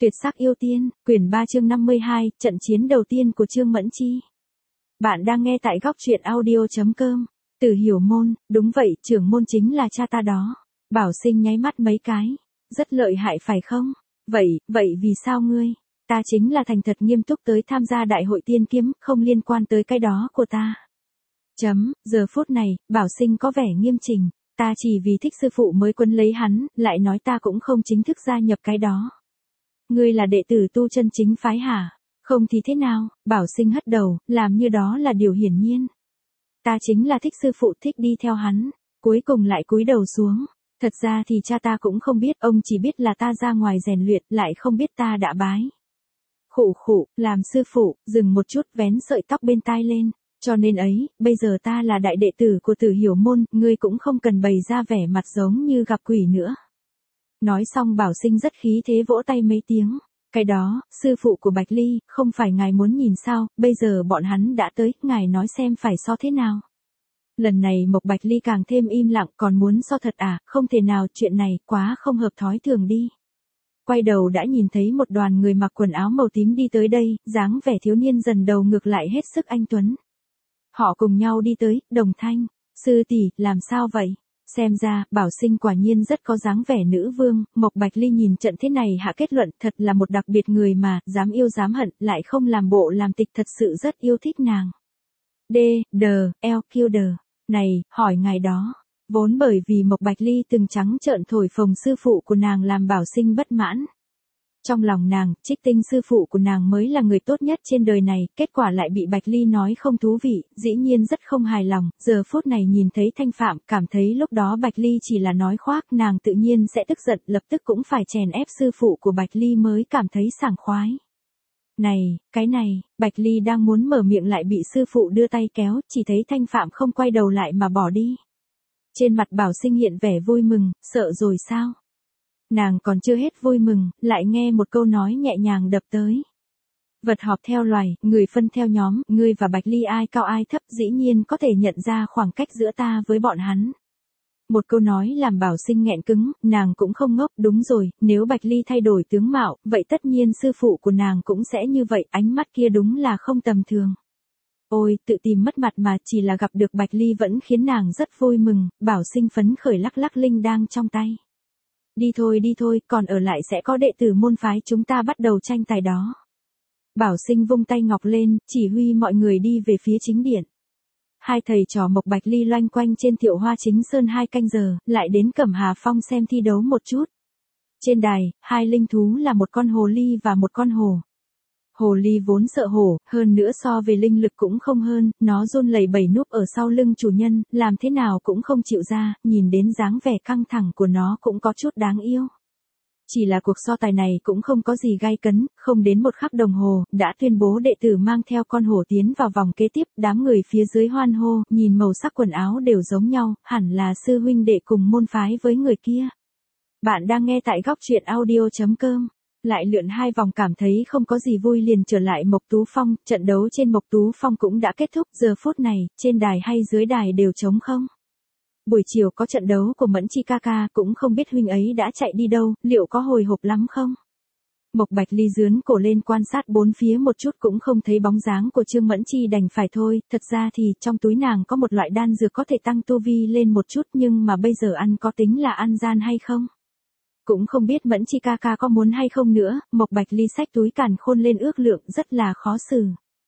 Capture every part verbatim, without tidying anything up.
Tuyệt sắc yêu tiên, quyển ba chương năm mươi hai, trận chiến đầu tiên của Trương Mẫn Chi. Bạn đang nghe tại góc truyện audio chấm com. Từ Hiểu Môn, đúng vậy, trưởng môn chính là cha ta đó. Bảo Sinh nháy mắt mấy cái. Rất lợi hại phải không? Vậy, vậy vì sao ngươi? Ta chính là thành thật nghiêm túc tới tham gia đại hội tiên kiếm, không liên quan tới cái đó của ta. Chấm, giờ phút này, Bảo Sinh có vẻ nghiêm chỉnh. Ta chỉ vì thích sư phụ mới quấn lấy hắn, lại nói ta cũng không chính thức gia nhập cái đó. Ngươi là đệ tử tu chân chính phái hả? Không thì thế nào? Bảo Sinh hất đầu, làm như đó là điều hiển nhiên. Ta chính là thích sư phụ, thích đi theo hắn. Cuối cùng lại cúi đầu xuống. Thật ra thì cha ta cũng không biết, ông chỉ biết là ta ra ngoài rèn luyện, lại không biết ta đã bái. Khụ khụ, làm sư phụ, dừng một chút, vén sợi tóc bên tai lên. Cho nên ấy, bây giờ ta là đại đệ tử của Tử Hiểu Môn, ngươi cũng không cần bày ra vẻ mặt giống như gặp quỷ nữa. Nói xong Bảo Sinh rất khí thế vỗ tay mấy tiếng. Cái đó, sư phụ của Bạch Ly, không phải ngài muốn nhìn sao, bây giờ bọn hắn đã tới, ngài nói xem phải so thế nào. Lần này Mộc Bạch Ly càng thêm im lặng, còn muốn so thật à, không thể nào, chuyện này, quá không hợp thói thường đi. Quay đầu đã nhìn thấy một đoàn người mặc quần áo màu tím đi tới đây, dáng vẻ thiếu niên dần đầu ngược lại hết sức anh tuấn. Họ cùng nhau đi tới, đồng thanh, sư tỷ, làm sao vậy? Xem ra, Bảo Sinh quả nhiên rất có dáng vẻ nữ vương, Mộc Bạch Ly nhìn trận thế này hạ kết luận thật là một đặc biệt người mà, dám yêu dám hận, lại không làm bộ làm tịch, thật sự rất yêu thích nàng. D, D, L, Q, D, này, hỏi ngài đó, vốn bởi vì Mộc Bạch Ly từng trắng trợn thổi phồng sư phụ của nàng làm Bảo Sinh bất mãn. Trong lòng nàng, Trích Tinh sư phụ của nàng mới là người tốt nhất trên đời này, kết quả lại bị Bạch Ly nói không thú vị, dĩ nhiên rất không hài lòng, giờ phút này nhìn thấy Thanh Phạm, cảm thấy lúc đó Bạch Ly chỉ là nói khoác, nàng tự nhiên sẽ tức giận, lập tức cũng phải chèn ép sư phụ của Bạch Ly mới cảm thấy sảng khoái. Này, cái này, Bạch Ly đang muốn mở miệng lại bị sư phụ đưa tay kéo, chỉ thấy Thanh Phạm không quay đầu lại mà bỏ đi. Trên mặt Bảo Sinh hiện vẻ vui mừng, sợ rồi sao? Nàng còn chưa hết vui mừng, lại nghe một câu nói nhẹ nhàng đập tới. Vật họp theo loài, người phân theo nhóm, ngươi và Bạch Ly ai cao ai thấp, dĩ nhiên có thể nhận ra khoảng cách giữa ta với bọn hắn. Một câu nói làm Bảo Sinh nghẹn cứng, nàng cũng không ngốc, đúng rồi, nếu Bạch Ly thay đổi tướng mạo, vậy tất nhiên sư phụ của nàng cũng sẽ như vậy, ánh mắt kia đúng là không tầm thường. Ôi, tự tìm mất mặt mà, chỉ là gặp được Bạch Ly vẫn khiến nàng rất vui mừng, Bảo Sinh phấn khởi lắc lắc linh đang trong tay. Đi thôi đi thôi, còn ở lại sẽ có đệ tử môn phái chúng ta bắt đầu tranh tài đó. Bảo Sinh vung tay ngọc lên, chỉ huy mọi người đi về phía chính điện. Hai thầy trò Mộc Bạch Ly loanh quanh trên Thiệu Hoa Chính Sơn hai canh giờ, lại đến Cẩm Hà Phong xem thi đấu một chút. Trên đài, hai linh thú là một con hồ ly và một con hổ. Hồ ly vốn sợ hổ, hơn nữa so về linh lực cũng không hơn, nó run lẩy bẩy núp ở sau lưng chủ nhân, làm thế nào cũng không chịu ra, nhìn đến dáng vẻ căng thẳng của nó cũng có chút đáng yêu. Chỉ là cuộc so tài này cũng không có gì gay cấn, không đến một khắc đồng hồ, đã tuyên bố đệ tử mang theo con hổ tiến vào vòng kế tiếp, đám người phía dưới hoan hô, nhìn màu sắc quần áo đều giống nhau, hẳn là sư huynh đệ cùng môn phái với người kia. Bạn đang nghe tại góc truyện audio chấm com. Lại lượn hai vòng cảm thấy không có gì vui liền trở lại Mộc Tú Phong, trận đấu trên Mộc Tú Phong cũng đã kết thúc, giờ phút này, trên đài hay dưới đài đều trống không. Buổi chiều có trận đấu của Mẫn Chi ca ca, cũng không biết huynh ấy đã chạy đi đâu, liệu có hồi hộp lắm không? Mộc Bạch Ly dướn cổ lên quan sát bốn phía một chút cũng không thấy bóng dáng của Trương Mẫn Chi đành phải thôi, thật ra thì trong túi nàng có một loại đan dược có thể tăng tu vi lên một chút nhưng mà bây giờ ăn có tính là ăn gian hay không? Cũng không biết Mẫn Chi ca ca có muốn hay không nữa, Mộc Bạch Ly xách túi càn khôn lên ước lượng rất là khó xử.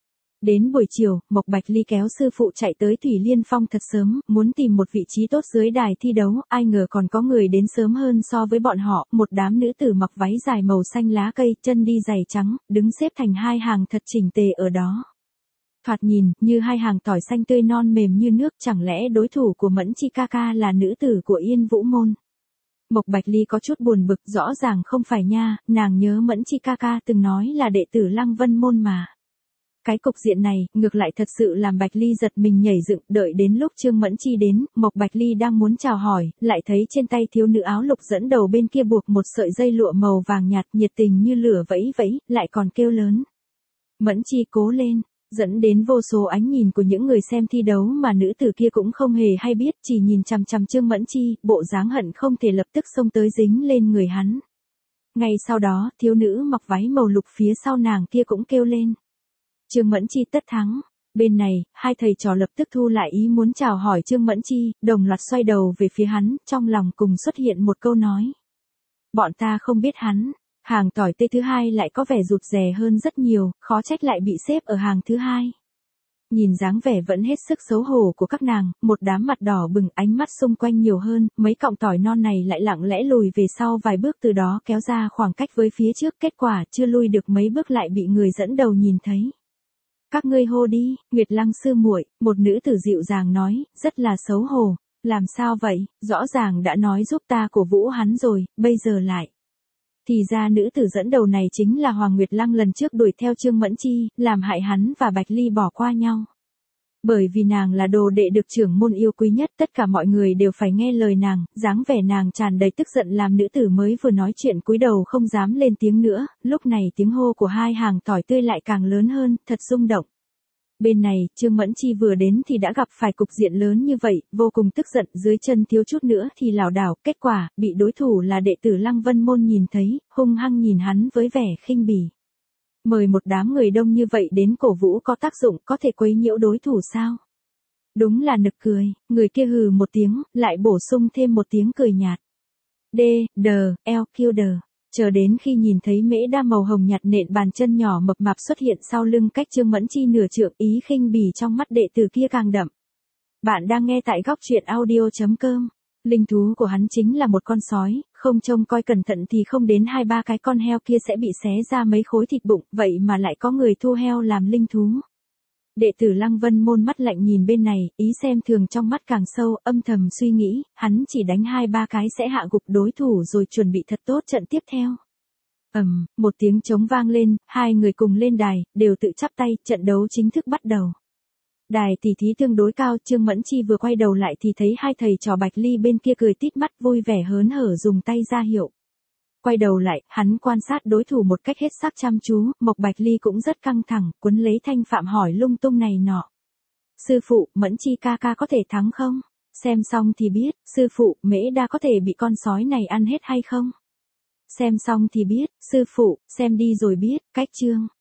Đến buổi chiều, Mộc Bạch Ly kéo sư phụ chạy tới Thủy Liên Phong thật sớm, muốn tìm một vị trí tốt dưới đài thi đấu, ai ngờ còn có người đến sớm hơn so với bọn họ, một đám nữ tử mặc váy dài màu xanh lá cây, chân đi giày trắng, đứng xếp thành hai hàng thật chỉnh tề ở đó. Thoạt nhìn, như hai hàng tỏi xanh tươi non mềm như nước, chẳng lẽ đối thủ của Mẫn Chi ca ca là nữ tử của Yên Vũ Môn. Mộc Bạch Ly có chút buồn bực, rõ ràng không phải nha, nàng nhớ Mẫn Chi ca ca từng nói là đệ tử Lăng Vân Môn mà. Cái cục diện này, ngược lại thật sự làm Bạch Ly giật mình nhảy dựng, đợi đến lúc Trương Mẫn Chi đến, Mộc Bạch Ly đang muốn chào hỏi, lại thấy trên tay thiếu nữ áo lục dẫn đầu bên kia buộc một sợi dây lụa màu vàng nhạt, nhiệt tình như lửa vẫy vẫy, lại còn kêu lớn. Mẫn Chi cố lên, dẫn đến vô số ánh nhìn của những người xem thi đấu mà nữ tử kia cũng không hề hay biết, chỉ nhìn chằm chằm Trương Mẫn Chi, bộ dáng hận không thể lập tức xông tới dính lên người hắn. Ngay sau đó, thiếu nữ mặc váy màu lục phía sau nàng kia cũng kêu lên. Trương Mẫn Chi tất thắng. Bên này, hai thầy trò lập tức thu lại ý muốn chào hỏi Trương Mẫn Chi, đồng loạt xoay đầu về phía hắn, trong lòng cùng xuất hiện một câu nói. Bọn ta không biết hắn. Hàng tỏi tê thứ hai lại có vẻ rụt rè hơn rất nhiều, khó trách lại bị xếp ở hàng thứ hai. Nhìn dáng vẻ vẫn hết sức xấu hổ của các nàng, một đám mặt đỏ bừng, ánh mắt xung quanh nhiều hơn, mấy cọng tỏi non này lại lặng lẽ lùi về sau vài bước, từ đó kéo ra khoảng cách với phía trước, kết quả chưa lui được mấy bước lại bị người dẫn đầu nhìn thấy. Các ngươi hô đi. Nguyệt Lăng sư muội, một nữ tử dịu dàng nói, rất là xấu hổ. Làm sao vậy, rõ ràng đã nói giúp ta cổ vũ hắn rồi, bây giờ lại. Thì ra nữ tử dẫn đầu này chính là Hoàng Nguyệt Lăng lần trước đuổi theo Trương Mẫn Chi, làm hại hắn và Bạch Ly bỏ qua nhau. Bởi vì nàng là đồ đệ được trưởng môn yêu quý nhất, tất cả mọi người đều phải nghe lời nàng, dáng vẻ nàng tràn đầy tức giận làm nữ tử mới vừa nói chuyện cúi đầu không dám lên tiếng nữa, lúc này tiếng hô của hai hàng tỏi tươi lại càng lớn hơn, thật rung động. Bên này, Trương Mẫn Chi vừa đến thì đã gặp phải cục diện lớn như vậy, vô cùng tức giận, dưới chân thiếu chút nữa thì lảo đảo, kết quả, bị đối thủ là đệ tử Lăng Vân Môn nhìn thấy, hung hăng nhìn hắn với vẻ khinh bỉ. Mời một đám người đông như vậy đến cổ vũ có tác dụng, có thể quấy nhiễu đối thủ sao? Đúng là nực cười, người kia hừ một tiếng, lại bổ sung thêm một tiếng cười nhạt. D, D, L, Q, D. Chờ đến khi nhìn thấy mễ đa màu hồng nhạt nện bàn chân nhỏ mập mạp xuất hiện sau lưng cách Trương Mẫn Chi nửa trượng, ý khinh bỉ trong mắt đệ tử kia càng đậm. Bạn đang nghe tại góc truyện audio chấm com. Linh thú của hắn chính là một con sói, không trông coi cẩn thận thì không đến hai ba cái con heo kia sẽ bị xé ra mấy khối thịt bụng, vậy mà lại có người thu heo làm linh thú. Đệ tử Lăng Vân Môn mắt lạnh nhìn bên này, ý xem thường trong mắt càng sâu, âm thầm suy nghĩ, hắn chỉ đánh hai ba cái sẽ hạ gục đối thủ rồi chuẩn bị thật tốt trận tiếp theo. Ầm, um, một tiếng trống vang lên, hai người cùng lên đài, đều tự chắp tay, trận đấu chính thức bắt đầu. Đài tỉ thí tương đối cao, Trương Mẫn Chi vừa quay đầu lại thì thấy hai thầy trò Bạch Ly bên kia cười tít mắt vui vẻ hớn hở dùng tay ra hiệu. Quay đầu lại, hắn quan sát đối thủ một cách hết sức chăm chú, Mộc Bạch Ly cũng rất căng thẳng, quấn lấy Thanh Phạm hỏi lung tung này nọ. Sư phụ, Mẫn Chi ca ca có thể thắng không? Xem xong thì biết, sư phụ, Mễ Đa có thể bị con sói này ăn hết hay không? Xem xong thì biết, sư phụ, xem đi rồi biết, cách chương.